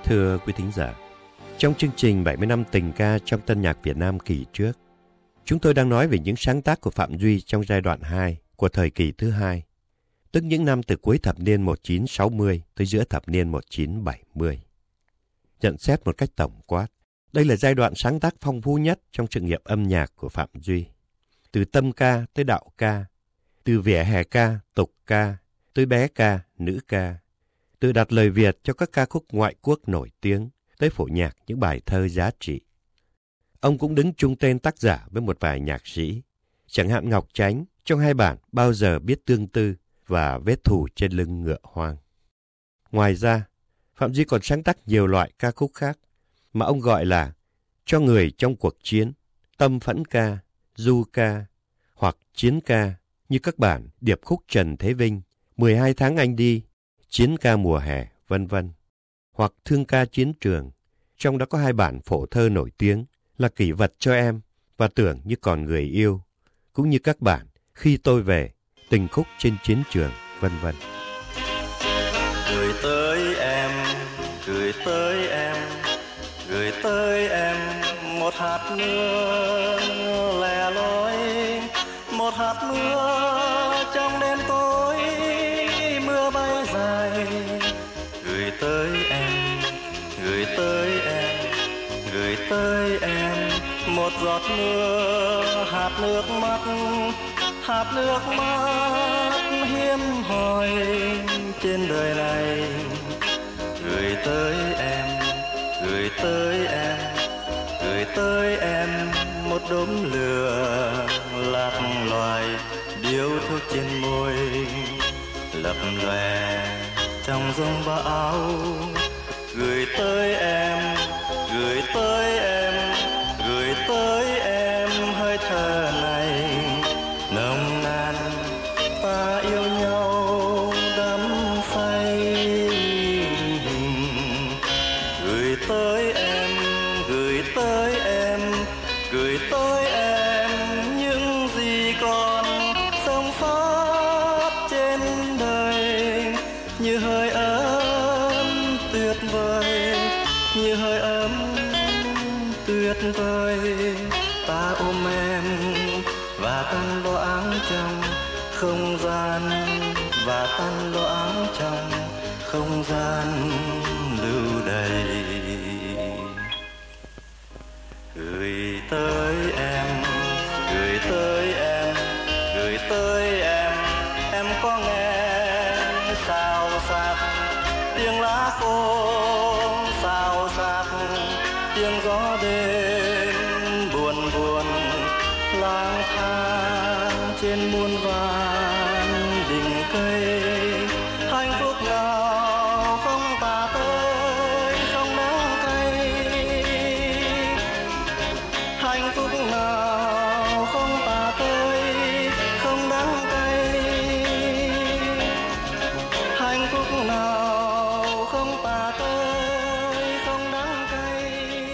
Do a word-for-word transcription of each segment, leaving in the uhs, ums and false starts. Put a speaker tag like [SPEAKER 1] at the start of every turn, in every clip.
[SPEAKER 1] Thưa quý thính giả, trong chương trình bảy mươi năm tình ca trong tân nhạc Việt Nam kỳ trước, chúng tôi đang nói về những sáng tác của Phạm Duy trong giai đoạn hai của thời kỳ thứ hai, tức những năm từ cuối thập niên một nghìn chín trăm sáu mươi tới giữa thập niên một nghìn chín trăm bảy mươi. Nhận xét một cách tổng quát, đây là giai đoạn sáng tác phong phú nhất trong sự nghiệp âm nhạc của Phạm Duy. Từ tâm ca tới đạo ca, từ vỉa hè ca, tục ca, tới bé ca, nữ ca, từ đặt lời Việt cho các ca khúc ngoại quốc nổi tiếng, tới phổ nhạc những bài thơ giá trị. Ông cũng đứng chung tên tác giả với một vài nhạc sĩ, chẳng hạn Ngọc Chánh trong hai bản Bao giờ biết tương tư và Vết thù trên lưng ngựa hoang. Ngoài ra, Phạm Duy còn sáng tác nhiều loại ca khúc khác mà ông gọi là Cho người trong cuộc chiến, Tâm phẫn ca, Du ca hoặc Chiến ca, như các bản Điệp khúc Trần Thế Vinh, mười hai tháng anh đi, Chiến ca mùa hè, vân vân, hoặc Thương ca chiến trường, trong đó có hai bản phổ thơ nổi tiếng là Kỷ vật cho em và Tưởng như còn người yêu, cũng như các bản Khi tôi về, Tình khúc trên chiến trường, vân vân.
[SPEAKER 2] Gửi tới em, gửi tới em, gửi tới em một hạt mưa lẻ loi, một hạt mưa trong đêm tối, mưa bay dài. Gửi tới em, gửi tới em, gửi tới em một giọt mưa, hạt nước mắt, hạt nước mắt hiếm hoi trên đời này. Gửi tới em, gửi tới em, gửi tới em một đốm lửa lạc loài, điếu thuốc trên môi lập lòe trong giông bão. Gửi tới em, gửi tới em, gửi tới em hơi thở này nồng nàn, ta yêu nhau đắm say. Gửi tới em, gửi tới em, gửi tới em những gì còn sống sót trên đời, như hơi ấm tuyệt vời, như hơi ấm tuyệt vời. Ta ôm em và tan loãng trong không gian, và tan loãng trong không gian lưu đầy. Gửi tới em, gửi tới em, gửi tới em, em có nghe xào xạc tiếng lá khô, xào xạc tiếng gió đêm buồn buồn, lang thang trên muôn vàn đỉnh cây. Hạnh phúc nào không tả tới, không nắng cay. Hạnh phúc nào không tả tới, không đắng cay. Hạnh phúc nào không tả tới, không đắng cay.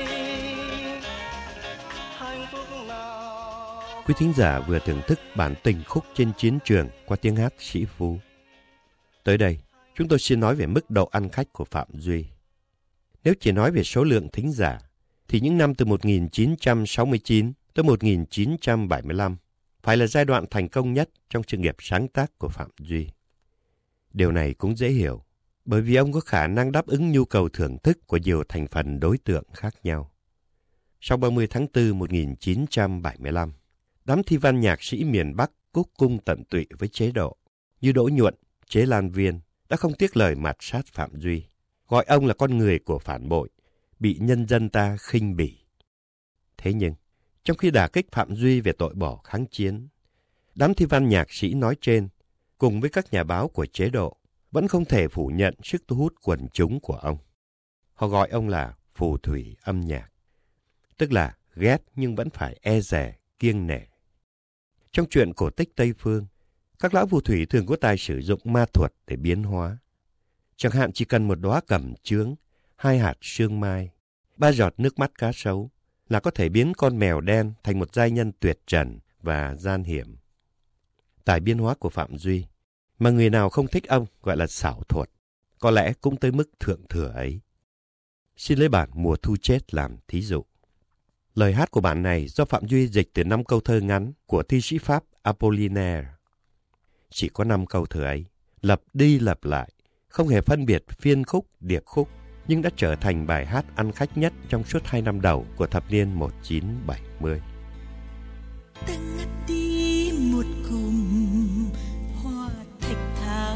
[SPEAKER 2] Hạnh phúc nào.
[SPEAKER 1] Quý thính giả vừa thưởng thức bản Tình khúc trên chiến trường qua tiếng hát Sĩ Phú. Tới đây, chúng tôi xin nói về mức độ ăn khách của Phạm Duy. Nếu chỉ nói về số lượng thính giả, thì những năm từ một nghìn chín trăm sáu mươi chín tới một nghìn chín trăm bảy mươi lăm phải là giai đoạn thành công nhất trong sự nghiệp sáng tác của Phạm Duy. Điều này cũng dễ hiểu, bởi vì ông có khả năng đáp ứng nhu cầu thưởng thức của nhiều thành phần đối tượng khác nhau. Sau ba mươi tháng tư một nghìn chín trăm bảy mươi lăm, đám thi văn nhạc sĩ miền Bắc cúc cung tận tụy với chế độ, như Đỗ Nhuận, Chế Lan Viên đã không tiếc lời mạt sát Phạm Duy, gọi ông là con người của phản bội, bị nhân dân ta khinh bỉ. Thế nhưng, trong khi đả kích Phạm Duy về tội bỏ kháng chiến, đám thi văn nhạc sĩ nói trên, cùng với các nhà báo của chế độ, vẫn không thể phủ nhận sức thu hút quần chúng của ông. Họ gọi ông là phù thủy âm nhạc, tức là ghét nhưng vẫn phải e dè, kiêng nể. Trong truyện cổ tích Tây Phương, các lão phù thủy thường có tài sử dụng ma thuật để biến hóa. Chẳng hạn chỉ cần một đóa cẩm chướng, hai hạt sương mai, ba giọt nước mắt cá sấu là có thể biến con mèo đen thành một giai nhân tuyệt trần và gian hiểm. Tài biến hóa của Phạm Duy, mà người nào không thích ông gọi là xảo thuật, có lẽ cũng tới mức thượng thừa ấy. xin lấy bản Mùa Thu Chết làm thí dụ. Lời hát của bản này do Phạm Duy dịch từ năm câu thơ ngắn của thi sĩ Pháp Apollinaire. Chỉ có năm câu thơ ấy, lặp đi lặp lại, không hề phân biệt phiên khúc, điệp khúc, nhưng đã trở thành bài hát ăn khách nhất trong suốt hai năm đầu của thập niên một nghìn chín trăm bảy mươi.
[SPEAKER 3] Ta ngắt đi một cụm hoa thạch thảo,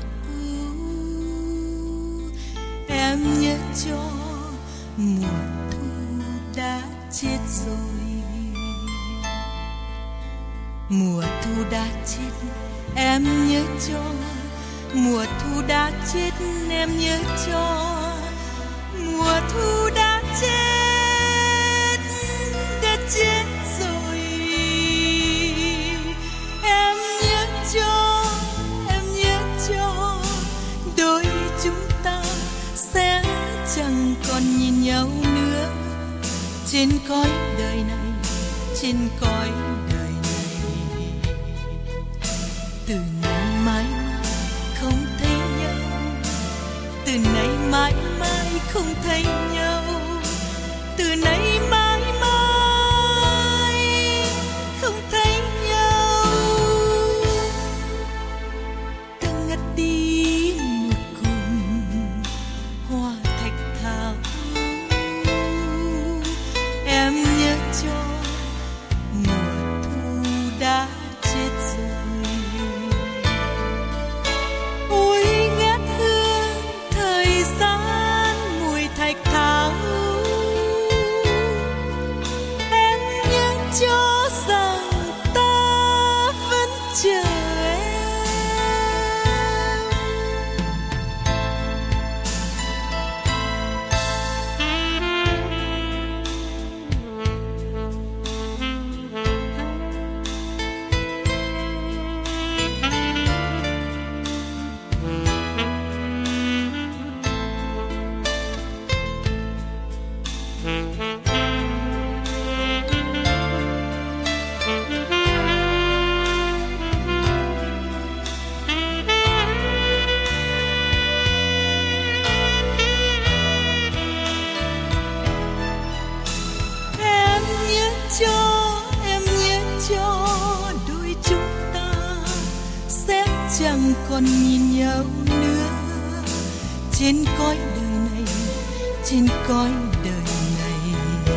[SPEAKER 3] em nhớ cho mùa thu đã chết rồi. Mùa thu đã chết, em nhớ cho mùa thu đã chết, em nhớ cho mùa thu đã chết, đã chết rồi. Em nhớ cho, em nhớ cho đôi chúng ta sẽ chẳng còn nhìn nhau nữa trên cõi đời này, trên cõi đời này. Từ nay mãi mãi không thấy nhau, từ nay mãi mãi không thấy nhau, từ nay mãi mãi không thấy nhau. Ta ngắt đi một cụm hoa thạch thảo, em nhớ cho mùa thu đã chết rồi. Ôi ngát hương thời gian mùi thạch thảo, em nhớ cho rằng ta vẫn chờ em. Em nhớ cho, em nhớ cho đôi chúng ta sẽ chẳng còn nhìn nhau nữa trên cõi đời này, trên cõi đời này.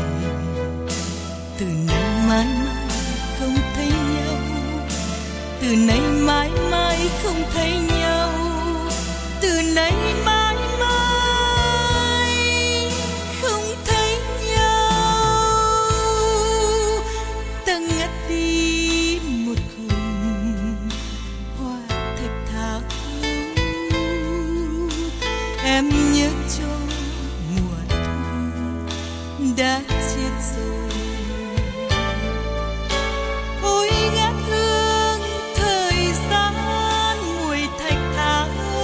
[SPEAKER 3] Từ nay mãi mãi không thấy nhau, từ nay mãi mãi không thấy nhau, từ nay mãi mãi không thấy nhau. Ta ngắt đi một cụm hoa thạch thảo, em nhớ cho mùa thu đã chết rồi. Ôi ngát hương thời gian mùi thạch thảo,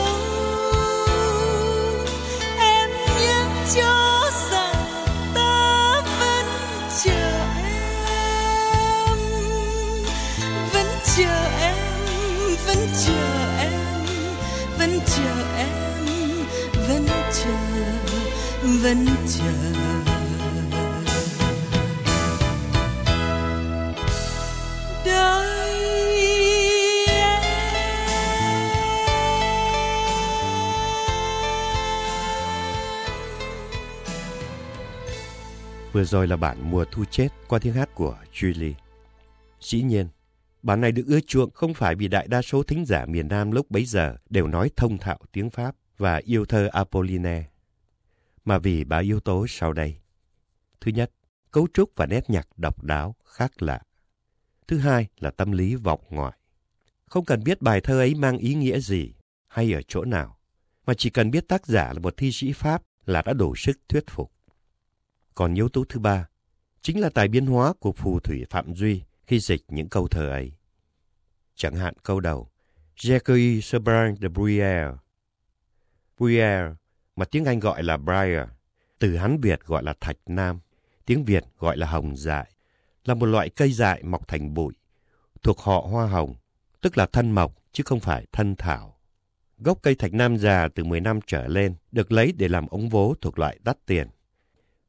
[SPEAKER 3] em nhớ cho rằng ta vẫn chờ em, vẫn chờ em, vẫn chờ em, vẫn chờ em, vẫn chờ, vẫn chờ. Đời em.
[SPEAKER 1] Vừa rồi là bản Mùa Thu Chết qua tiếng hát của Julie. Dĩ nhiên, bản này được ưa chuộng không phải vì đại đa số thính giả miền Nam lúc bấy giờ đều nói thông thạo tiếng Pháp và yêu thơ Apollinaire, mà vì ba yếu tố sau đây. Thứ nhất, cấu trúc và nét nhạc độc đáo, khác lạ. Thứ hai là tâm lý vọng ngoại. Không cần biết bài thơ ấy mang ý nghĩa gì hay ở chỗ nào, mà chỉ cần biết tác giả là một thi sĩ Pháp là đã đủ sức thuyết phục. Còn yếu tố thứ ba, chính là tài biên hóa của phù thủy Phạm Duy khi dịch những câu thơ ấy. Chẳng hạn câu đầu, Jacques Sebran de Bruyère. Bruyère, mà tiếng Anh gọi là Briar, từ Hán Việt gọi là thạch nam, tiếng Việt gọi là hồng dại, là một loại cây dại mọc thành bụi, thuộc họ hoa hồng, tức là thân mộc chứ không phải thân thảo. Gốc cây thạch nam già từ mười năm trở lên được lấy để làm ống vố thuộc loại đắt tiền,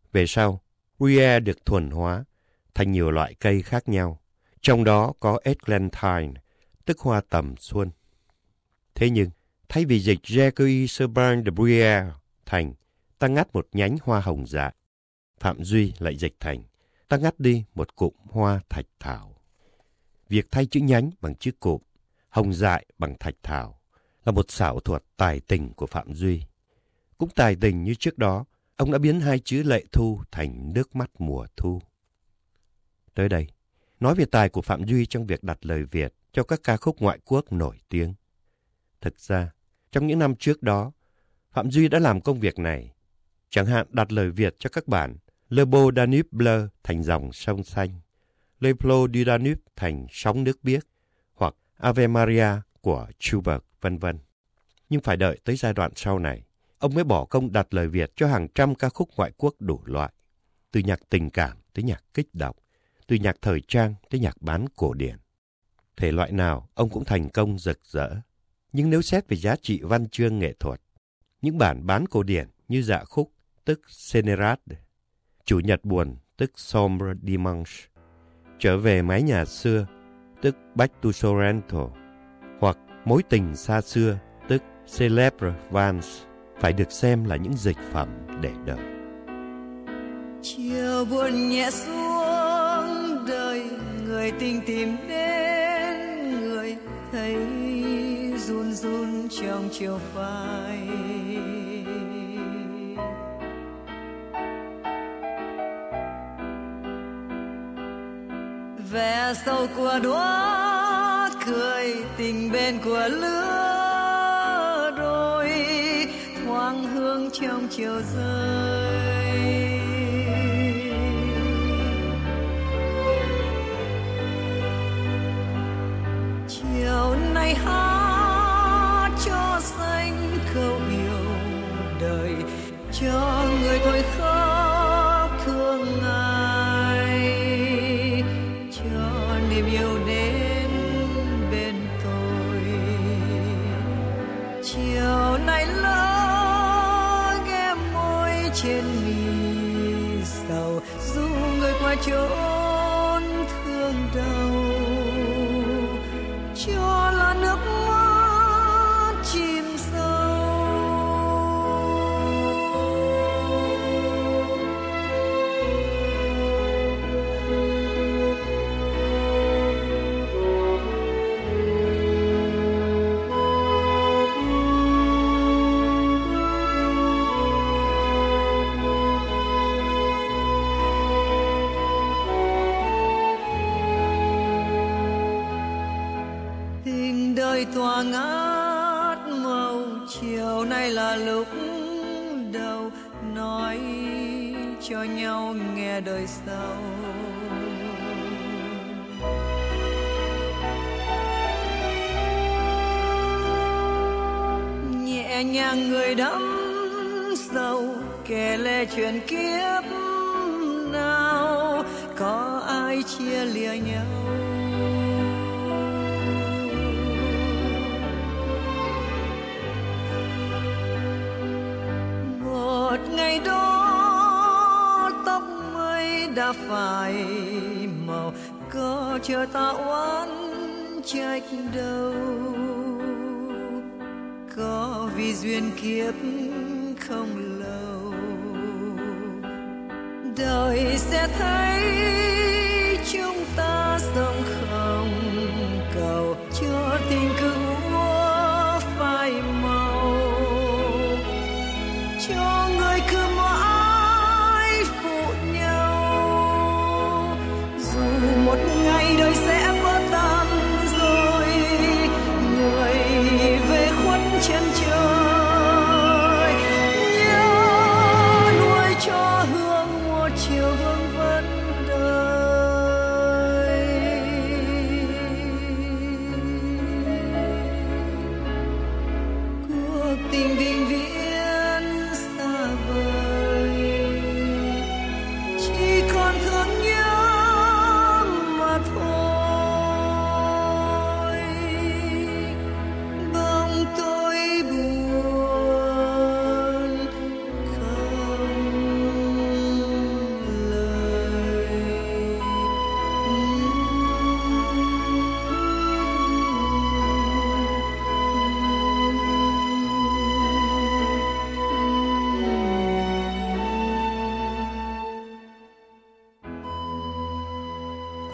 [SPEAKER 1] Về sau, Bria được thuần hóa thành nhiều loại cây khác nhau, trong đó có Eglantine, tức hoa tầm xuân. Thế nhưng, thay vì dịch Jacques Sebin de Bria thành ta ngắt một nhánh hoa hồng dại, Phạm Duy lại dịch thành ta ngắt đi một cụm hoa thạch thảo. Việc thay chữ nhánh bằng chữ cụm, hồng dại bằng thạch thảo là một xảo thuật tài tình của Phạm Duy. Cũng tài tình như trước đó, ông đã biến hai chữ lệ thu thành nước mắt mùa thu. Tới đây, nói về tài của Phạm Duy trong việc đặt lời Việt cho các ca khúc ngoại quốc nổi tiếng. Thực ra, trong những năm trước đó, Phạm Duy đã làm công việc này. Chẳng hạn đặt lời Việt cho các bản Le Beau Danube Bleu thành dòng sông xanh, Le Flot du Danube thành sóng nước biếc, hoặc Ave Maria của Schubert, vân vân. Nhưng phải đợi tới giai đoạn sau này, ông mới bỏ công đặt lời Việt cho hàng trăm ca khúc ngoại quốc đủ loại, từ nhạc tình cảm tới nhạc kích động, từ nhạc thời trang tới nhạc bán cổ điển. Thể loại nào ông cũng thành công rực rỡ. Nhưng nếu xét về giá trị văn chương nghệ thuật, những bản bán cổ điển như Dạ khúc, tức Sénérade, Chủ nhật buồn, tức Sombre Dimanche, Trở về mái nhà xưa, tức Back to Sorrento, hoặc Mối tình xa xưa, tức Célèbre Vals, phải được xem là những dịch phẩm để đời.
[SPEAKER 3] Chiều buồn nhẹ xuống đời, người tình tìm đến, người thấy run run trong chiều phai. Vẻ sâu của đóa cười, tình bên của lứa đôi, thoáng hương trong chiều rơi. Chiều nay hát cho xanh khâu yêu đời, cho người thôi khóc thương ai, cho niềm yêu đến bên tôi. Chiều nay lỡ ghé môi trên mi sầu, dù người qua chốn thương đau, cho là nước mắt chìm sâu. Tình đời tỏa ngát màu, chiều nay là lúc đầu nói cho nhau nghe đời sau. Nhẹ nhàng người đắm sâu, kể lệ chuyện kiếp nào, có ai chia lìa nhau. Một ngày đó tóc mây đã phai màu, có chờ ta oán trách đâu, có vì duyên kiếp không lâu, đời sẽ thấy chúng ta sống không cầu, cho tình cứ úa phai màu, cho người cứ mãi phụ nhau. Dù một ngày đời sẽ vỡ tan rồi, người về khuất chân trời, nhớ nuôi cho hương một chiều vương vấn đời.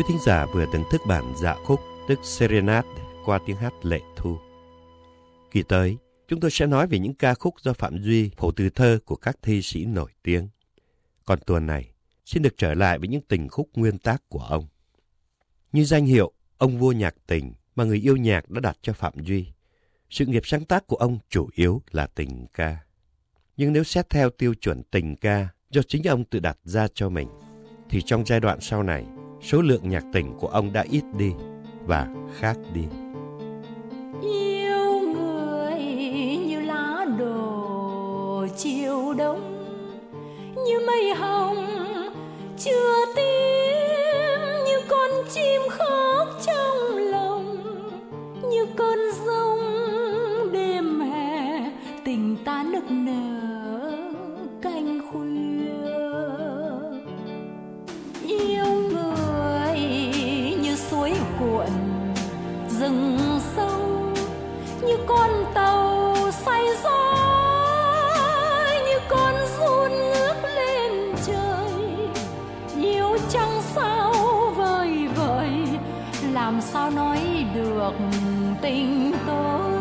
[SPEAKER 1] Quý thính giả vừa thưởng thức bản dạ khúc tức Serenade qua tiếng hát Lệ Thu. Kỳ tới, chúng tôi sẽ nói về những ca khúc do Phạm Duy phổ từ thơ của các thi sĩ nổi tiếng. Còn tuần này, xin được trở lại với những tình khúc nguyên tác của ông. Như danh hiệu ông vua nhạc tình mà người yêu nhạc đã đặt cho Phạm Duy, sự nghiệp sáng tác của ông chủ yếu là tình ca. Nhưng nếu xét theo tiêu chuẩn tình ca do chính ông tự đặt ra cho mình, thì trong giai đoạn sau này, số lượng nhạc tình của ông đã ít đi và khác đi.
[SPEAKER 4] Yêu người như lá đổ chiều đông, như mây hồng chưa tím, như con chim khóc trong lòng, như cơn giông đêm hè tình ta nức nở canh khuya. Yêu người như suối cuộn rừng sâu, như con tàu say gió, như con giun ngước lên trời. Yêu trăng sao vời vợi, làm sao nói được tình tôi.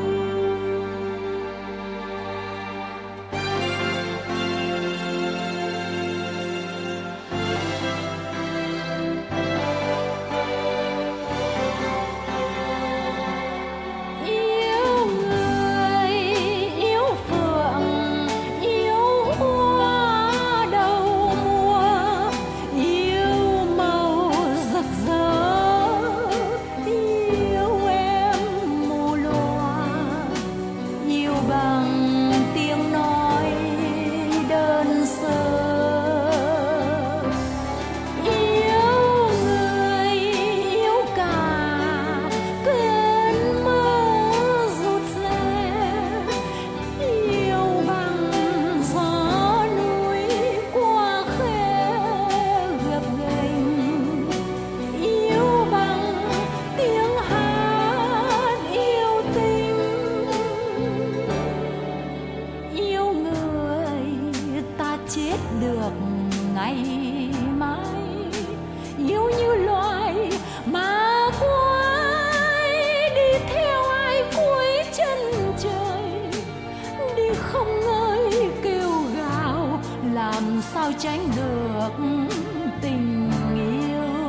[SPEAKER 4] Sao tránh được tình yêu.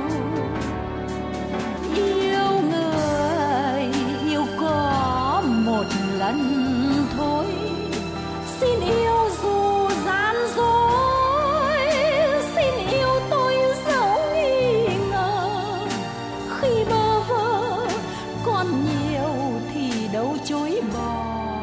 [SPEAKER 4] Yêu người yêu có một lần thôi, xin yêu dù gian dối, xin yêu tôi dẫu nghi ngờ. Khi bơ vơ còn nhiều thì đâu chối bỏ.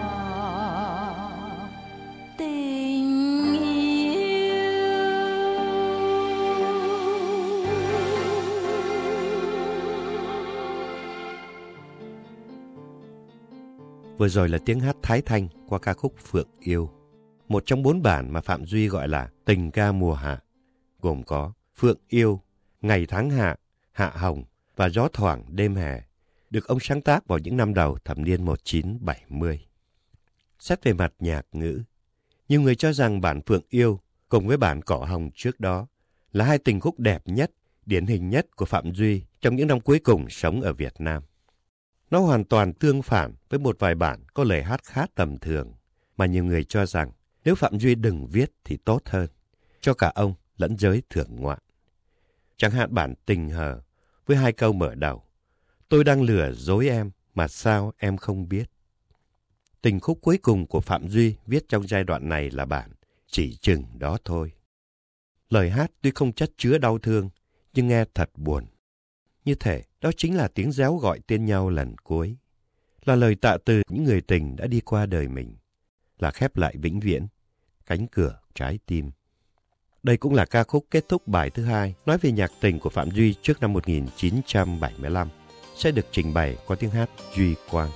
[SPEAKER 1] Vừa rồi là tiếng hát Thái Thanh qua ca khúc Phượng Yêu, một trong bốn bản mà Phạm Duy gọi là tình ca mùa hạ, gồm có Phượng Yêu, Ngày Tháng Hạ, Hạ Hồng và Gió Thoảng Đêm Hè, được ông sáng tác vào những năm đầu thập niên một nghìn chín trăm bảy mươi. Xét về mặt nhạc ngữ, nhiều người cho rằng bản Phượng Yêu cùng với bản Cỏ Hồng trước đó là hai tình khúc đẹp nhất, điển hình nhất của Phạm Duy trong những năm cuối cùng sống ở Việt Nam. Nó hoàn toàn tương phản với một vài bản có lời hát khá tầm thường, mà nhiều người cho rằng nếu Phạm Duy đừng viết thì tốt hơn, cho cả ông lẫn giới thưởng ngoạn. Chẳng hạn bản Tình Hờ với hai câu mở đầu: tôi đang lừa dối em mà sao em không biết. Tình khúc cuối cùng của Phạm Duy viết trong giai đoạn này là bản Chỉ Chừng Đó Thôi. Lời hát tuy không chất chứa đau thương, nhưng nghe thật buồn. Như thể đó chính là tiếng réo gọi tên nhau lần cuối, là lời tạ từ những người tình đã đi qua đời mình, là khép lại vĩnh viễn cánh cửa trái tim. Đây cũng là ca khúc kết thúc bài thứ hai nói về nhạc tình của Phạm Duy trước năm một nghìn chín trăm bảy mươi lăm, sẽ được trình bày qua tiếng hát Duy Quang.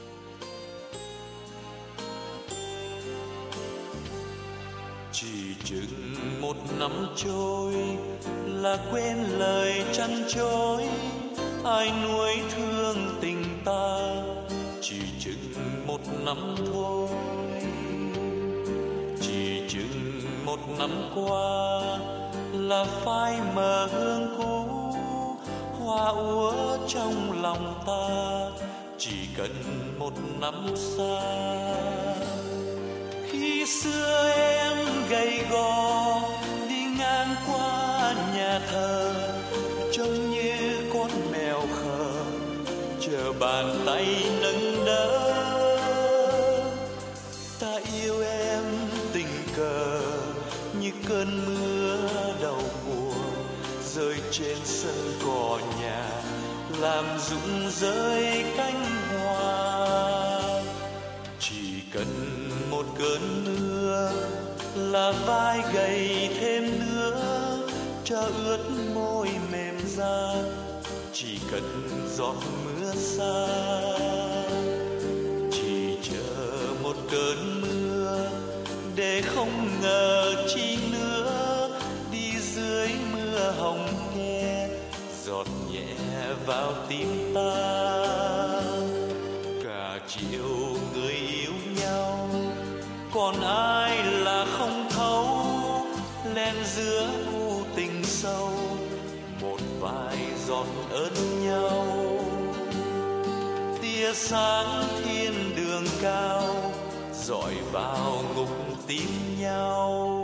[SPEAKER 2] Chỉ chừng một năm trôi là quên lời chăn trối, ai nuối thương tình ta. Chỉ chừng một năm thôi, chỉ chừng một năm qua là phai mờ hương cũ, hoa úa trong lòng ta, chỉ cần một năm xa. Khi xưa em gầy gò đi ngang qua nhà thờ, trông như con mèo khờ chờ bàn tay nâng đỡ. Ta yêu em tình cờ như cơn mưa đầu mùa rơi trên sân cỏ nhà, làm rụng rơi cánh hoa. Chỉ cần một cơn mưa là vai gầy thêm nữa, cho ướt môi mềm ra. Chỉ cần giọt mưa xa, chỉ chờ một cơn mưa để không ngờ chi nữa. Đi dưới mưa hồng nghe giọt nhẹ vào tim ta. Cả chiều người yêu nhau, còn ai là không thấu. Len giữa u tình sâu, một vài giọt ơn nhau. Tia sáng thiên đường cao, dọi vào ngục tim nhau.